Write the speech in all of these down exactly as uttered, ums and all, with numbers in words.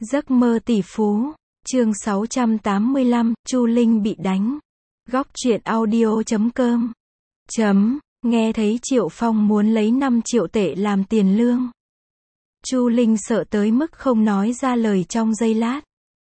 Giấc mơ tỷ phú, chương sáu trăm tám mươi lăm, Chu Linh bị đánh. Góc truyện audio chấm com. Chấm, nghe thấy Triệu Phong muốn lấy năm triệu tệ làm tiền lương. Chu Linh sợ tới mức không nói ra lời trong giây lát.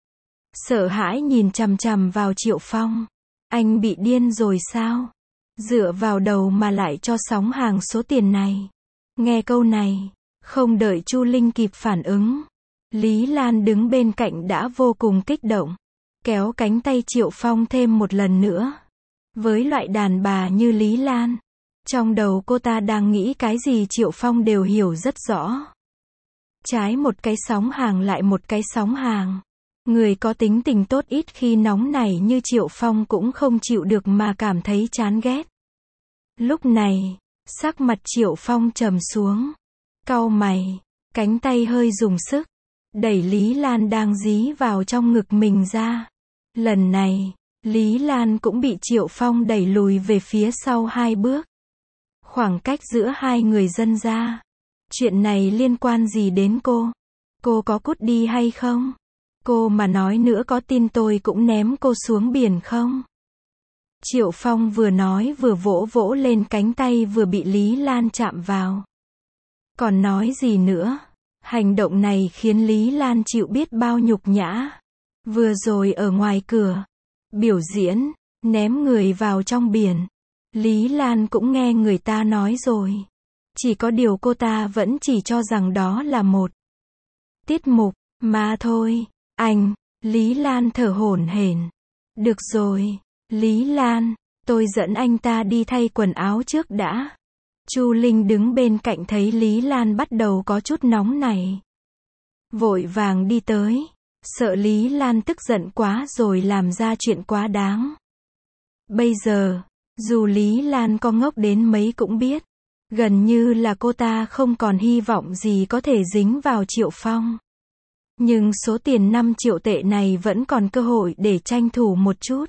Sợ hãi nhìn chằm chằm vào Triệu Phong. Anh bị điên rồi sao? Dựa vào đầu mà lại cho sóng hàng số tiền này. Nghe câu này, không đợi Chu Linh kịp phản ứng, Lý Lan đứng bên cạnh đã vô cùng kích động, kéo cánh tay Triệu Phong thêm một lần nữa. Với loại đàn bà như Lý Lan, trong đầu cô ta đang nghĩ cái gì Triệu Phong đều hiểu rất rõ. Trái một cái sóng hàng lại một cái sóng hàng. Người có tính tình tốt ít khi nóng nảy như Triệu Phong cũng không chịu được mà cảm thấy chán ghét. Lúc này, sắc mặt Triệu Phong trầm xuống, cau mày, cánh tay hơi dùng sức, đẩy Lý Lan đang dí vào trong ngực mình ra. Lần này, Lý Lan cũng bị Triệu Phong đẩy lùi về phía sau hai bước. Khoảng cách giữa hai người dần ra. Chuyện này liên quan gì đến cô? Cô có cút đi hay không? Cô mà nói nữa có tin tôi cũng ném cô xuống biển không? Triệu Phong vừa nói vừa vỗ vỗ lên cánh tay vừa bị Lý Lan chạm vào. Còn nói gì nữa? Hành động này khiến Lý Lan chịu biết bao nhục nhã. Vừa rồi ở ngoài cửa, biểu diễn, ném người vào trong biển. Lý Lan cũng nghe người ta nói rồi. Chỉ có điều cô ta vẫn chỉ cho rằng đó là một tiết mục mà thôi. Anh, Lý Lan thở hổn hển. Được rồi, Lý Lan, tôi dẫn anh ta đi thay quần áo trước đã. Chu Linh đứng bên cạnh thấy Lý Lan bắt đầu có chút nóng nảy, vội vàng đi tới, sợ Lý Lan tức giận quá rồi làm ra chuyện quá đáng. Bây giờ, dù Lý Lan có ngốc đến mấy cũng biết, gần như là cô ta không còn hy vọng gì có thể dính vào Triệu Phong. Nhưng số tiền năm triệu tệ này vẫn còn cơ hội để tranh thủ một chút.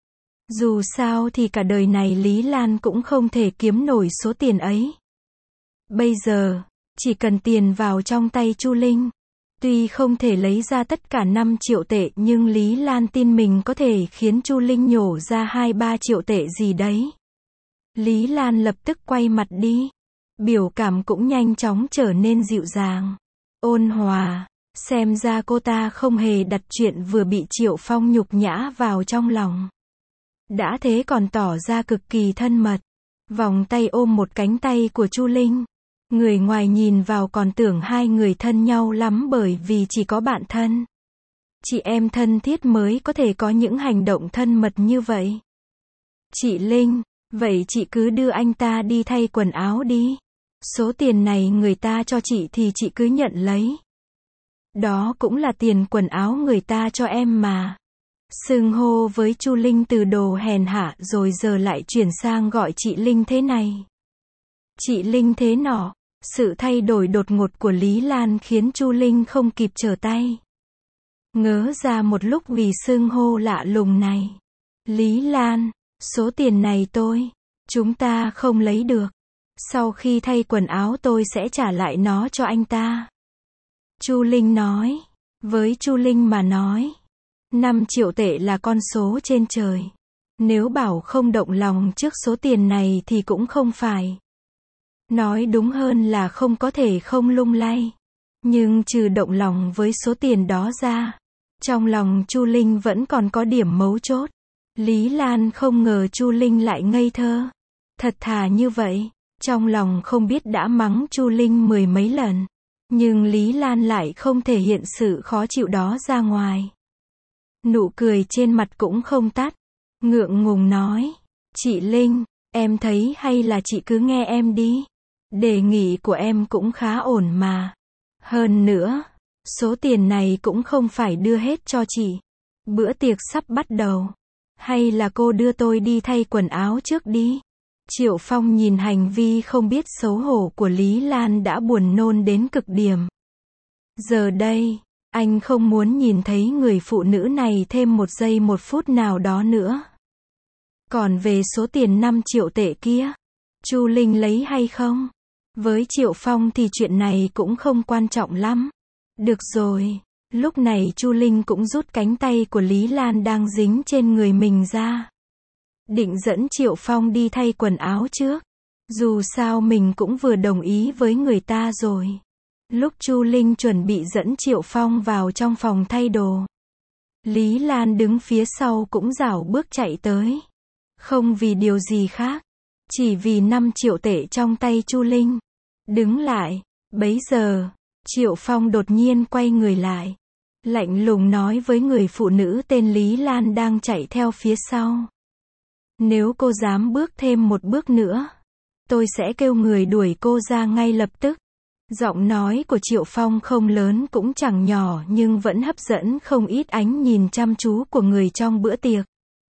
Dù sao thì cả đời này Lý Lan cũng không thể kiếm nổi số tiền ấy. Bây giờ, chỉ cần tiền vào trong tay Chu Linh. Tuy không thể lấy ra tất cả năm triệu tệ nhưng Lý Lan tin mình có thể khiến Chu Linh nhổ ra hai ba triệu tệ gì đấy. Lý Lan lập tức quay mặt đi. Biểu cảm cũng nhanh chóng trở nên dịu dàng, ôn hòa. Xem ra cô ta không hề đặt chuyện vừa bị Triệu Phong nhục nhã vào trong lòng. Đã thế còn tỏ ra cực kỳ thân mật. Vòng tay ôm một cánh tay của Chu Linh. Người ngoài nhìn vào còn tưởng hai người thân nhau lắm bởi vì chỉ có bạn thân, chị em thân thiết mới có thể có những hành động thân mật như vậy. Chị Linh, vậy chị cứ đưa anh ta đi thay quần áo đi. Số tiền này người ta cho chị thì chị cứ nhận lấy. Đó cũng là tiền quần áo người ta cho em mà. Xưng hô với Chu Linh từ đồ hèn hạ rồi giờ lại chuyển sang gọi chị Linh thế này. Chị Linh thế nọ. Sự thay đổi đột ngột của Lý Lan khiến Chu Linh không kịp trở tay. Ngớ ra một lúc vì xưng hô lạ lùng này. Lý Lan, số tiền này tôi, chúng ta không lấy được. Sau khi thay quần áo tôi sẽ trả lại nó cho anh ta. Chu Linh nói. Với Chu Linh mà nói, năm triệu tệ là con số trên trời. Nếu bảo không động lòng trước số tiền này thì cũng không phải. Nói đúng hơn là không có thể không lung lay. Nhưng trừ động lòng với số tiền đó ra, trong lòng Chu Linh vẫn còn có điểm mấu chốt. Lý Lan không ngờ Chu Linh lại ngây thơ, thật thà như vậy. Trong lòng không biết đã mắng Chu Linh mười mấy lần. Nhưng Lý Lan lại không thể hiện sự khó chịu đó ra ngoài. Nụ cười trên mặt cũng không tắt. Ngượng ngùng nói. Chị Linh, em thấy hay là chị cứ nghe em đi. Đề nghị của em cũng khá ổn mà. Hơn nữa, số tiền này cũng không phải đưa hết cho chị. Bữa tiệc sắp bắt đầu. Hay là cô đưa tôi đi thay quần áo trước đi. Triệu Phong nhìn hành vi không biết xấu hổ của Lý Lan đã buồn nôn đến cực điểm. Giờ đây, anh không muốn nhìn thấy người phụ nữ này thêm một giây một phút nào đó nữa. Còn về số tiền năm triệu tệ kia, Chu Linh lấy hay không? Với Triệu Phong thì chuyện này cũng không quan trọng lắm. Được rồi, Lúc này Chu Linh cũng rút cánh tay của Lý Lan đang dính trên người mình ra. Định dẫn Triệu Phong đi thay quần áo trước. Dù sao mình cũng vừa đồng ý với người ta rồi. Lúc Chu Linh chuẩn bị dẫn Triệu Phong vào trong phòng thay đồ, Lý Lan đứng phía sau cũng rảo bước chạy tới. Không vì điều gì khác, chỉ vì năm triệu tệ trong tay Chu Linh. Đứng lại, bấy giờ, Triệu Phong đột nhiên quay người lại, lạnh lùng nói với người phụ nữ tên Lý Lan đang chạy theo phía sau. Nếu cô dám bước thêm một bước nữa, tôi sẽ kêu người đuổi cô ra ngay lập tức. Giọng nói của Triệu Phong không lớn cũng chẳng nhỏ nhưng vẫn hấp dẫn không ít ánh nhìn chăm chú của người trong bữa tiệc.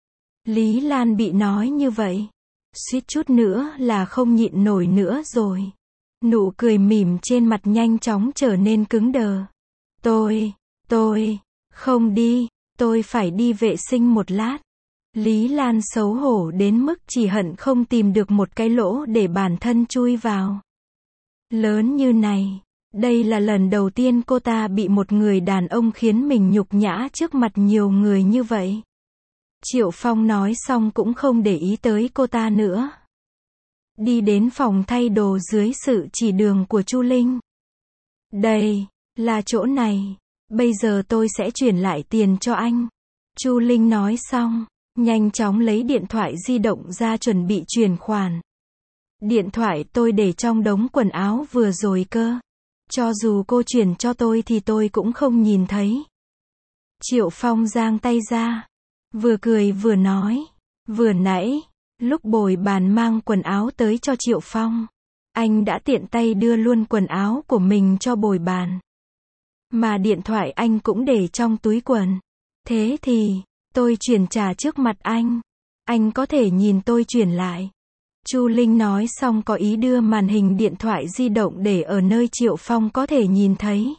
Lý Lan bị nói như vậy, suýt chút nữa là không nhịn nổi nữa rồi. Nụ cười mỉm trên mặt nhanh chóng trở nên cứng đờ. Tôi, tôi, không đi, tôi phải đi vệ sinh một lát. Lý Lan xấu hổ đến mức chỉ hận không tìm được một cái lỗ để bản thân chui vào. Lớn như này, đây là lần đầu tiên cô ta bị một người đàn ông khiến mình nhục nhã trước mặt nhiều người như vậy. Triệu Phong nói xong cũng không để ý tới cô ta nữa. Đi đến phòng thay đồ dưới sự chỉ đường của Chu Linh. Đây, là chỗ này, bây giờ tôi sẽ chuyển lại tiền cho anh. Chu Linh nói xong, nhanh chóng lấy điện thoại di động ra chuẩn bị chuyển khoản. Điện thoại tôi để trong đống quần áo vừa rồi cơ. Cho dù cô chuyển cho tôi thì tôi cũng không nhìn thấy. Triệu Phong giang tay ra, vừa cười vừa nói. Vừa nãy, lúc bồi bàn mang quần áo tới cho Triệu Phong, anh đã tiện tay đưa luôn quần áo của mình cho bồi bàn. Mà điện thoại anh cũng để trong túi quần. Thế thì, tôi chuyển trả trước mặt anh. Anh có thể nhìn tôi chuyển lại. Chu Linh nói xong có ý đưa màn hình điện thoại di động để ở nơi Triệu Phong có thể nhìn thấy.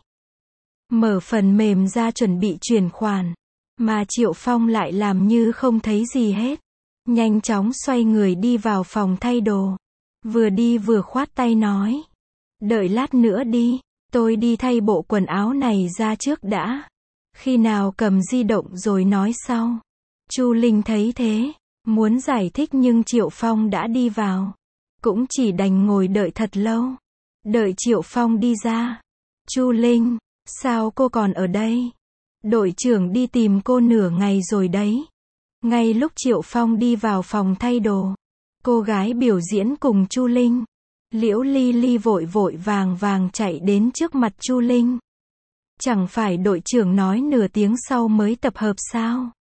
Mở phần mềm ra chuẩn bị chuyển khoản. Mà Triệu Phong lại làm như không thấy gì hết. Nhanh chóng xoay người đi vào phòng thay đồ. Vừa đi vừa khoát tay nói. Đợi lát nữa đi, tôi đi thay bộ quần áo này ra trước đã. Khi nào cầm di động rồi nói sau. Chu Linh thấy thế, muốn giải thích nhưng Triệu Phong đã đi vào. Cũng chỉ đành ngồi đợi thật lâu. Đợi Triệu Phong đi ra. Chu Linh, sao cô còn ở đây? Đội trưởng đi tìm cô nửa ngày rồi đấy. Ngay lúc Triệu Phong đi vào phòng thay đồ, cô gái biểu diễn cùng Chu Linh, Liễu Ly Ly vội vội vàng vàng chạy đến trước mặt Chu Linh. Chẳng phải đội trưởng nói nửa tiếng sau mới tập hợp sao?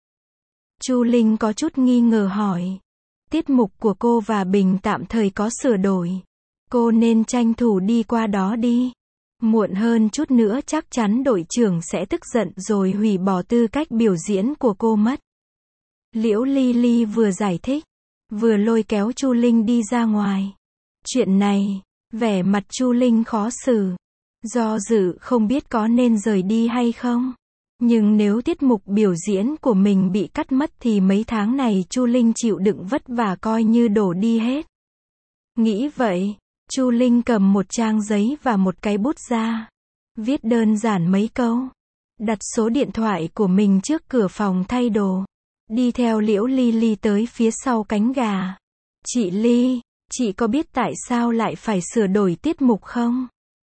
Chu Linh có chút nghi ngờ hỏi. Tiết mục của cô và Bình tạm thời có sửa đổi. Cô nên tranh thủ đi qua đó đi. Muộn hơn chút nữa chắc chắn đội trưởng sẽ tức giận rồi hủy bỏ tư cách biểu diễn của cô mất. Liễu Ly Ly vừa giải thích, vừa lôi kéo Chu Linh đi ra ngoài. Chuyện này, vẻ mặt Chu Linh khó xử. Do dự không biết có nên rời đi hay không. Nhưng nếu tiết mục biểu diễn của mình bị cắt mất thì mấy tháng này Chu Linh chịu đựng vất vả coi như đổ đi hết. Nghĩ vậy, Chu Linh cầm một trang giấy và một cái bút ra. Viết đơn giản mấy câu. Đặt số điện thoại của mình trước cửa phòng thay đồ. Đi theo Liễu Ly Ly tới phía sau cánh gà. Chị Ly, chị có biết tại sao lại phải sửa đổi tiết mục không?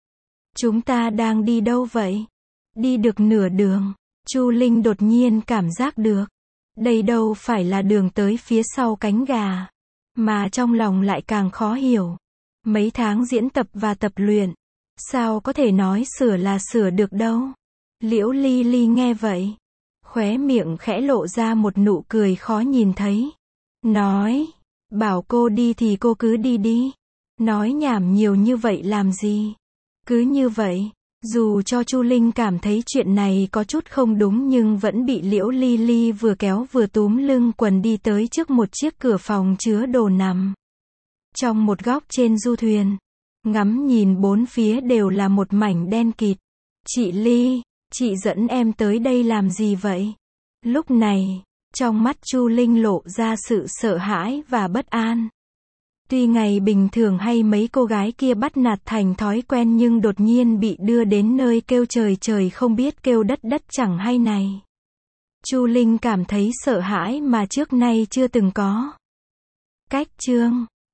Chúng ta đang đi đâu vậy? Đi được nửa đường, Chu Linh đột nhiên cảm giác được. Đây đâu phải là đường tới phía sau cánh gà. Mà trong lòng lại càng khó hiểu. Mấy tháng diễn tập và tập luyện. Sao có thể nói sửa là sửa được đâu? Liễu Ly Ly nghe vậy. Khóe miệng khẽ lộ ra một nụ cười khó nhìn thấy. Nói, bảo cô đi thì cô cứ đi đi. Nói nhảm nhiều như vậy làm gì? Cứ như vậy, dù cho Chu Linh cảm thấy chuyện này có chút không đúng nhưng vẫn bị Liễu Ly Ly vừa kéo vừa túm lưng quần đi tới trước một chiếc cửa phòng chứa đồ nằm. Trong một góc trên du thuyền, ngắm nhìn bốn phía đều là một mảnh đen kịt. Chị Ly, chị dẫn em tới đây làm gì vậy? Lúc này, trong mắt Chu Linh lộ ra sự sợ hãi và bất an. Tuy ngày bình thường hay mấy cô gái kia bắt nạt thành thói quen nhưng đột nhiên bị đưa đến nơi kêu trời trời không biết kêu đất đất chẳng hay này. Chu Linh cảm thấy sợ hãi mà trước nay chưa từng có. Cách chương